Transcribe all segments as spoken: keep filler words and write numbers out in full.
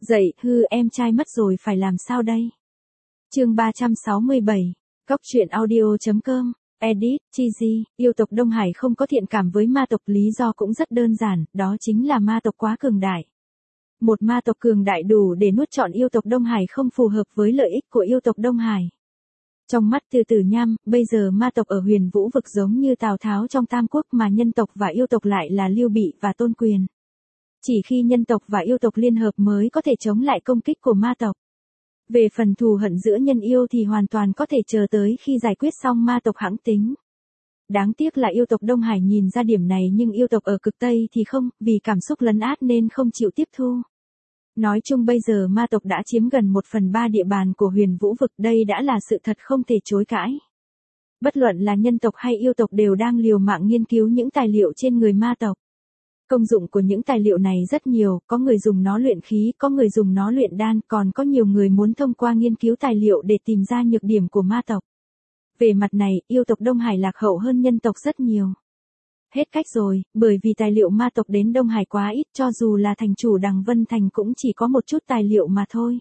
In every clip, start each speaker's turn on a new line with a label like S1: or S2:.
S1: Dậy, hư em trai mất rồi phải làm sao đây? Chương ba trăm sáu mươi bảy, Cóc truyện audio.com, edit, Chizy, yêu tộc Đông Hải không có thiện cảm với ma tộc, lý do cũng rất đơn giản, đó chính là ma tộc quá cường đại. Một ma tộc cường đại đủ để nuốt trọn yêu tộc Đông Hải không phù hợp với lợi ích của yêu tộc Đông Hải. Trong mắt Từ Tử Nham, bây giờ ma tộc ở Huyền Vũ vực giống như Tào Tháo trong Tam Quốc mà nhân tộc và yêu tộc lại là Lưu Bị và Tôn Quyền. Chỉ khi nhân tộc và yêu tộc liên hợp mới có thể chống lại công kích của ma tộc. Về phần thù hận giữa nhân yêu thì hoàn toàn có thể chờ tới khi giải quyết xong ma tộc hãng tính. Đáng tiếc là yêu tộc Đông Hải nhìn ra điểm này nhưng yêu tộc ở cực Tây thì không, vì cảm xúc lấn át nên không chịu tiếp thu. Nói chung bây giờ ma tộc đã chiếm gần một phần ba địa bàn của Huyền Vũ vực, đây đã là sự thật không thể chối cãi. Bất luận là nhân tộc hay yêu tộc đều đang liều mạng nghiên cứu những tài liệu trên người ma tộc. Công dụng của những tài liệu này rất nhiều, có người dùng nó luyện khí, có người dùng nó luyện đan, còn có nhiều người muốn thông qua nghiên cứu tài liệu để tìm ra nhược điểm của ma tộc. Về mặt này, yêu tộc Đông Hải lạc hậu hơn nhân tộc rất nhiều. Hết cách rồi, bởi vì tài liệu ma tộc đến Đông Hải quá ít, cho dù là thành chủ Đằng Vân Thành cũng chỉ có một chút tài liệu mà thôi.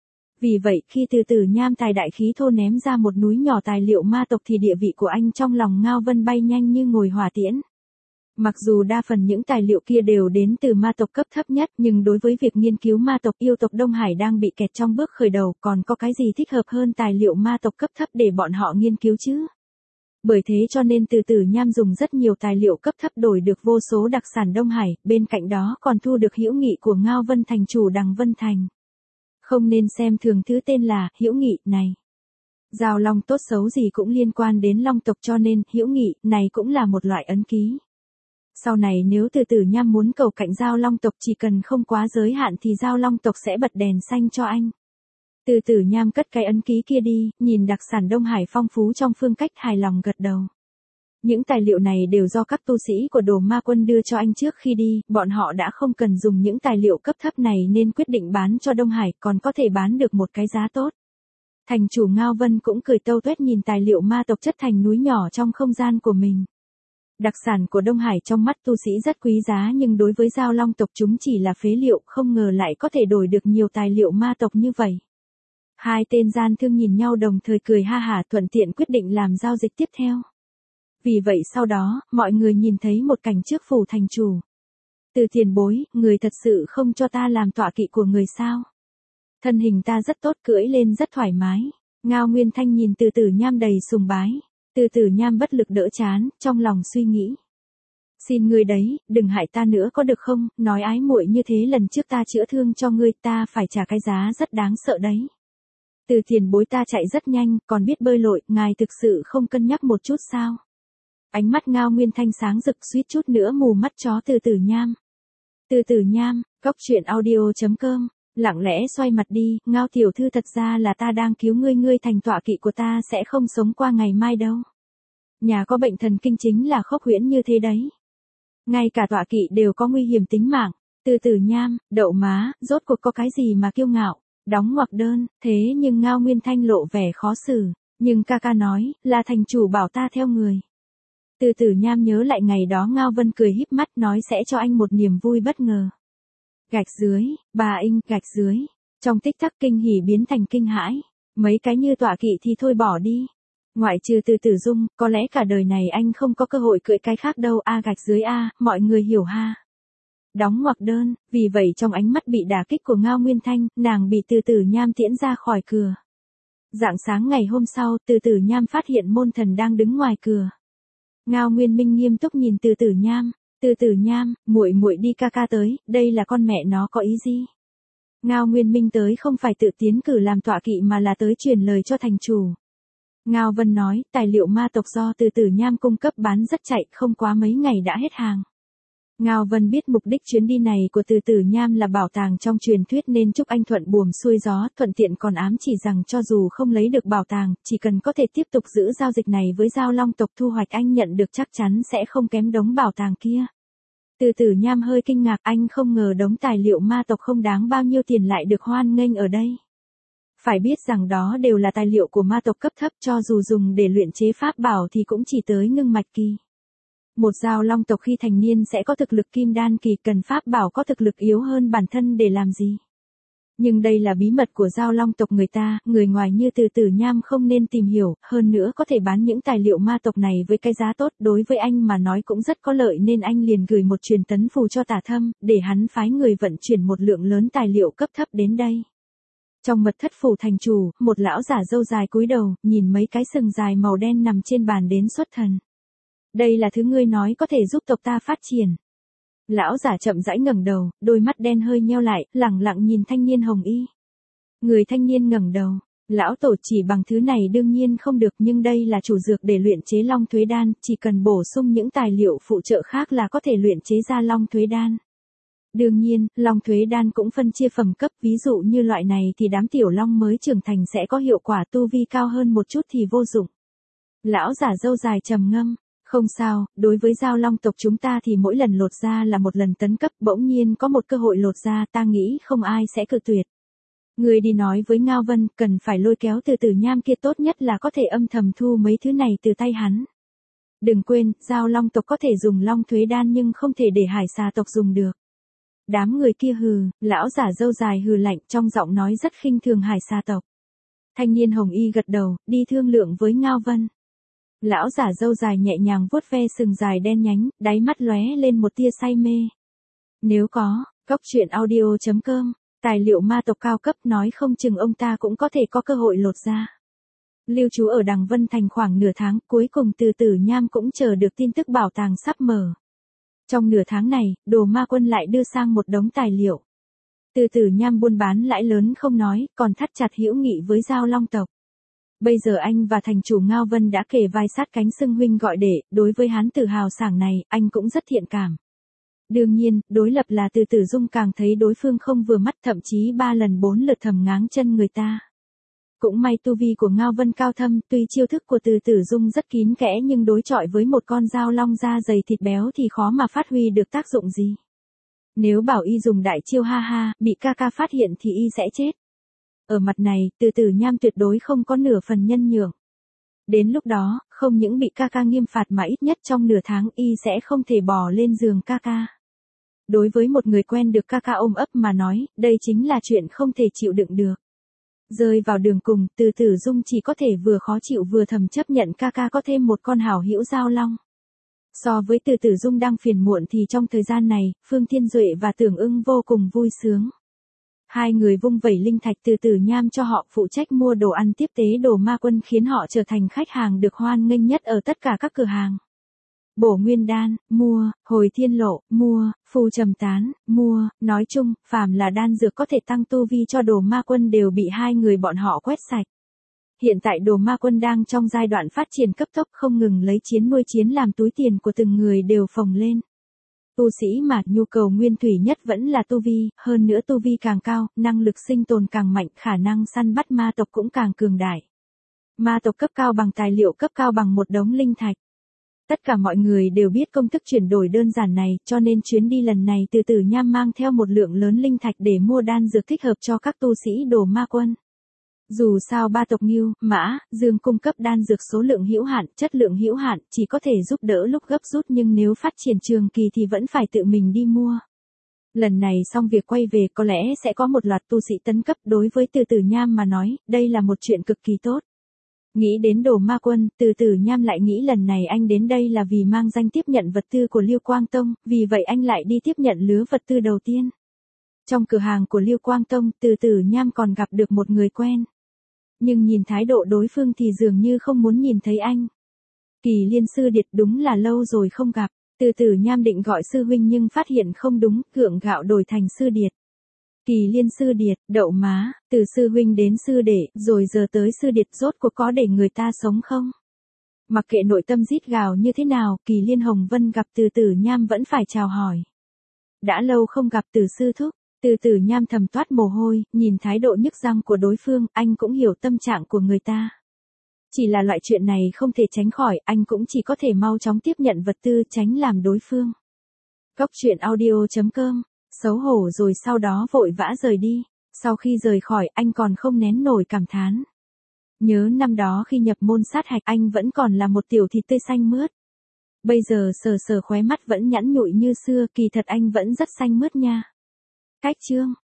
S1: Vì vậy, khi Từ Tử Nham tài đại khí thô ném ra một núi nhỏ tài liệu ma tộc thì địa vị của anh trong lòng Ngao Vân bay nhanh như ngồi hỏa tiễn. Mặc dù đa phần những tài liệu kia đều đến từ ma tộc cấp thấp nhất, nhưng đối với việc nghiên cứu ma tộc, yêu tộc Đông Hải đang bị kẹt trong bước khởi đầu, còn có cái gì thích hợp hơn tài liệu ma tộc cấp thấp để bọn họ nghiên cứu chứ? Bởi thế cho nên Từ Tử Nham dùng rất nhiều tài liệu cấp thấp đổi được vô số đặc sản Đông Hải, bên cạnh đó còn thu được hữu nghị của Ngao Vân thành chủ Đằng Vân Thành. Không nên xem thường thứ tên là hữu nghị này. Giao long tốt xấu gì cũng liên quan đến long tộc, cho nên hữu nghị này cũng là một loại ấn ký. Sau này nếu Từ Tử Nham muốn cầu cạnh Giao Long tộc chỉ cần không quá giới hạn thì Giao Long tộc sẽ bật đèn xanh cho anh. Từ Tử Nham cất cái ấn ký kia đi, nhìn đặc sản Đông Hải phong phú trong phương cách, hài lòng gật đầu. Những tài liệu này đều do các tu sĩ của Đồ Ma Quân đưa cho anh trước khi đi, bọn họ đã không cần dùng những tài liệu cấp thấp này nên quyết định bán cho Đông Hải, còn có thể bán được một cái giá tốt. Thành chủ Ngao Vân cũng cười tâu tuét nhìn tài liệu ma tộc chất thành núi nhỏ trong không gian của mình. Đặc sản của Đông Hải trong mắt tu sĩ rất quý giá nhưng đối với Giao Long tộc chúng chỉ là phế liệu, không ngờ lại có thể đổi được nhiều tài liệu ma tộc như vậy. Hai tên gian thương nhìn nhau đồng thời cười ha hả, thuận tiện quyết định làm giao dịch tiếp theo. Vì vậy sau đó, mọi người nhìn thấy một cảnh trước phủ thành chủ. Từ tiền bối, người thật sự không cho ta làm tọa kỵ của người sao? Thân hình ta rất tốt, cưỡi lên rất thoải mái. Ngao Nguyên Thanh nhìn Từ Tử Nham đầy sùng bái. Từ Tử Nham bất lực đỡ chán, trong lòng suy nghĩ. Xin ngươi đấy, đừng hại ta nữa có được không, nói ái muội như thế lần trước ta chữa thương cho ngươi, ta phải trả cái giá rất đáng sợ đấy. Từ tiền bối ta chạy rất nhanh, còn biết bơi lội, ngài thực sự không cân nhắc một chút sao? Ánh mắt Ngao Nguyên Thanh sáng rực suýt chút nữa mù mắt chó Từ Tử Nham. Từ Tử Nham, Cóc truyện audio.com, lặng lẽ xoay mặt đi, Ngao tiểu thư thật ra là ta đang cứu ngươi, ngươi thành tọa kỵ của ta sẽ không sống qua ngày mai đâu. Nhà có bệnh thần kinh chính là khốc huyễn như thế đấy. Ngay cả tọa kỵ đều có nguy hiểm tính mạng. Từ Tử Nham, đậu má, rốt cuộc có cái gì mà kiêu ngạo, đóng ngoặc đơn, thế nhưng Ngao Nguyên Thanh lộ vẻ khó xử, nhưng ca ca nói, là thành chủ bảo ta theo người. Từ Tử Nham nhớ lại ngày đó Ngao Vân cười híp mắt nói sẽ cho anh một niềm vui bất ngờ. Gạch dưới, bà Inh, gạch dưới. Trong tích tắc kinh hỉ biến thành kinh hãi. Mấy cái như tọa kỵ thì thôi bỏ đi. Ngoại trừ Từ Tử Dung, có lẽ cả đời này anh không có cơ hội cưỡi cái khác đâu. A gạch dưới a, mọi người hiểu ha. Đóng ngoặc đơn, vì vậy trong ánh mắt bị đả kích của Ngao Nguyên Thanh, nàng bị Từ Tử Nham tiễn ra khỏi cửa. Rạng sáng ngày hôm sau, Từ Tử Nham phát hiện môn thần đang đứng ngoài cửa. Ngao Nguyên Minh nghiêm túc nhìn Từ Tử Nham. Từ Tử Nham, muội muội đi ca ca tới, đây là con mẹ nó có ý gì? Ngao Nguyên Minh tới không phải tự tiến cử làm tọa kỵ mà là tới truyền lời cho thành chủ. Ngao Vân nói, tài liệu ma tộc do Từ Tử Nham cung cấp bán rất chạy, không quá mấy ngày đã hết hàng. Ngao Vân biết mục đích chuyến đi này của Từ Tử Nham là bảo tàng trong truyền thuyết nên chúc anh thuận buồm xuôi gió, thuận tiện còn ám chỉ rằng cho dù không lấy được bảo tàng, chỉ cần có thể tiếp tục giữ giao dịch này với Giao Long tộc thu hoạch anh nhận được chắc chắn sẽ không kém đống bảo tàng kia. Từ Tử Nham hơi kinh ngạc, anh không ngờ đống tài liệu ma tộc không đáng bao nhiêu tiền lại được hoan nghênh ở đây. Phải biết rằng đó đều là tài liệu của ma tộc cấp thấp, cho dù dùng để luyện chế pháp bảo thì cũng chỉ tới ngưng mạch kỳ. Một Giao Long tộc khi thành niên sẽ có thực lực kim đan kỳ, cần pháp bảo có thực lực yếu hơn bản thân để làm gì? Nhưng đây là bí mật của Giao Long tộc người ta, người ngoài như Từ Tử Nham không nên tìm hiểu, hơn nữa có thể bán những tài liệu ma tộc này với cái giá tốt, đối với anh mà nói cũng rất có lợi nên anh liền gửi một truyền tấn phù cho Tả Thâm, để hắn phái người vận chuyển một lượng lớn tài liệu cấp thấp đến đây. Trong mật thất phủ thành chủ, một lão giả râu dài cúi đầu, nhìn mấy cái sừng dài màu đen nằm trên bàn đến xuất thần. Đây là thứ ngươi nói có thể giúp tộc ta phát triển. Lão giả chậm rãi ngẩng đầu, đôi mắt đen hơi nheo lại, lẳng lặng nhìn thanh niên hồng y. Người thanh niên ngẩng đầu, lão tổ chỉ bằng thứ này đương nhiên không được, nhưng đây là chủ dược để luyện chế Long Thuế Đan, chỉ cần bổ sung những tài liệu phụ trợ khác là có thể luyện chế ra Long Thuế Đan. Đương nhiên, Long Thuế Đan cũng phân chia phẩm cấp, ví dụ như loại này thì đám tiểu long mới trưởng thành sẽ có hiệu quả, tu vi cao hơn một chút thì vô dụng. Lão giả râu dài trầm ngâm. Không sao, đối với Giao Long tộc chúng ta thì mỗi lần lột da là một lần tấn cấp, bỗng nhiên có một cơ hội lột da, ta nghĩ không ai sẽ cự tuyệt. Người đi nói với Ngao Vân, cần phải lôi kéo Từ Tử Nham kia, tốt nhất là có thể âm thầm thu mấy thứ này từ tay hắn. Đừng quên, Giao Long tộc có thể dùng Long Thuế Đan nhưng không thể để Hải Xà tộc dùng được. Đám người kia hừ, lão giả râu dài hừ lạnh, trong giọng nói rất khinh thường Hải Xà tộc. Thanh niên hồng y gật đầu, đi thương lượng với Ngao Vân. Lão giả râu dài nhẹ nhàng vuốt ve sừng dài đen nhánh, đáy mắt lóe lên một tia say mê. Nếu có, cốc truyện audio chấm com, tài liệu ma tộc cao cấp, nói không chừng ông ta cũng có thể có cơ hội lột ra. Lưu trú ở Đằng Vân Thành khoảng nửa tháng, cuối cùng Từ Tử Nham cũng chờ được tin tức bảo tàng sắp mở. Trong nửa tháng này, Đồ Ma Quân lại đưa sang một đống tài liệu. Từ Tử Nham buôn bán lãi lớn không nói, còn thắt chặt hữu nghị với Giao Long tộc. Bây giờ anh và thành chủ Ngao Vân đã kề vai sát cánh xưng huynh gọi đệ, đối với hán tử hào sảng này, anh cũng rất thiện cảm. Đương nhiên, đối lập là Từ Tử Dung càng thấy đối phương không vừa mắt, thậm chí ba lần bốn lượt thầm ngáng chân người ta. Cũng may tu vi của Ngao Vân cao thâm, tuy chiêu thức của Từ Tử Dung rất kín kẽ nhưng đối chọi với một con dao long da dày thịt béo thì khó mà phát huy được tác dụng gì. Nếu bảo y dùng đại chiêu ha ha, bị ca ca phát hiện thì y sẽ chết. Ở mặt này, Từ Tử Nham tuyệt đối không có nửa phần nhân nhượng. Đến lúc đó, không những bị ca ca nghiêm phạt mà ít nhất trong nửa tháng y sẽ không thể bò lên giường ca ca. Đối với một người quen được ca ca ôm ấp mà nói, đây chính là chuyện không thể chịu đựng được. Rơi vào đường cùng, Từ Tử Dung chỉ có thể vừa khó chịu vừa thầm chấp nhận ca ca có thêm một con hảo hữu giao long. So với Từ Tử Dung đang phiền muộn thì trong thời gian này, Phương Thiên Duệ và Tưởng Ưng vô cùng vui sướng. Hai người vung vẩy linh thạch Từ Tử Nham cho họ phụ trách mua đồ ăn tiếp tế Đồ Ma Quân, khiến họ trở thành khách hàng được hoan nghênh nhất ở tất cả các cửa hàng. Bổ Nguyên Đan, mua, Hồi Thiên Lộ, mua, Phù Trầm Tán, mua, nói chung, phàm là đan dược có thể tăng tu vi cho Đồ Ma Quân đều bị hai người bọn họ quét sạch. Hiện tại Đồ Ma Quân đang trong giai đoạn phát triển cấp tốc, không ngừng lấy chiến nuôi chiến làm túi tiền của từng người đều phồng lên. Tu sĩ mà nhu cầu nguyên thủy nhất vẫn là tu vi, hơn nữa tu vi càng cao, năng lực sinh tồn càng mạnh, khả năng săn bắt ma tộc cũng càng cường đại. Ma tộc cấp cao bằng tài liệu cấp cao bằng một đống linh thạch. Tất cả mọi người đều biết công thức chuyển đổi đơn giản này, cho nên chuyến đi lần này Từ Tử Nham mang theo một lượng lớn linh thạch để mua đan dược thích hợp cho các tu sĩ Đồ Ma Quân. Dù sao ba tộc Ngưu, Mã, Dương cung cấp đan dược số lượng hữu hạn, chất lượng hữu hạn, chỉ có thể giúp đỡ lúc gấp rút nhưng nếu phát triển trường kỳ thì vẫn phải tự mình đi mua. Lần này xong việc quay về có lẽ sẽ có một loạt tu sĩ tấn cấp, đối với Từ Tử Nham mà nói, đây là một chuyện cực kỳ tốt. Nghĩ đến Đồ Ma Quân, Từ Tử Nham lại nghĩ lần này anh đến đây là vì mang danh tiếp nhận vật tư của Liêu Quang Tông, vì vậy anh lại đi tiếp nhận lứa vật tư đầu tiên. Trong cửa hàng của Liêu Quang Tông, Từ Tử Nham còn gặp được một người quen. Nhưng nhìn thái độ đối phương thì dường như không muốn nhìn thấy anh. Kỳ Liên Sư Điệt, đúng là lâu rồi không gặp. Từ Tử Nham định gọi sư huynh nhưng phát hiện không đúng, gượng gạo đổi thành Sư Điệt. Kỳ Liên Sư Điệt, đậu má, từ sư huynh đến sư đệ, rồi giờ tới Sư Điệt, rốt cuộc có để người ta sống không? Mặc kệ nội tâm rít gào như thế nào, Kỳ Liên Hồng Vân gặp Từ Tử Nham vẫn phải chào hỏi. Đã lâu không gặp Từ sư thúc. Từ Tử Nham thầm toát mồ hôi, nhìn thái độ nhức răng của đối phương, anh cũng hiểu tâm trạng của người ta. Chỉ là loại chuyện này không thể tránh khỏi, anh cũng chỉ có thể mau chóng tiếp nhận vật tư, tránh làm đối phương. Cốc truyện audio chấm com, xấu hổ rồi sau đó vội vã rời đi. Sau khi rời khỏi, anh còn không nén nổi cảm thán. Nhớ năm đó khi nhập môn sát hạch, anh vẫn còn là một tiểu thịt tươi xanh mướt. Bây giờ sờ sờ khóe mắt vẫn nhẵn nhụi như xưa, kỳ thật anh vẫn rất xanh mướt nha. Cách chương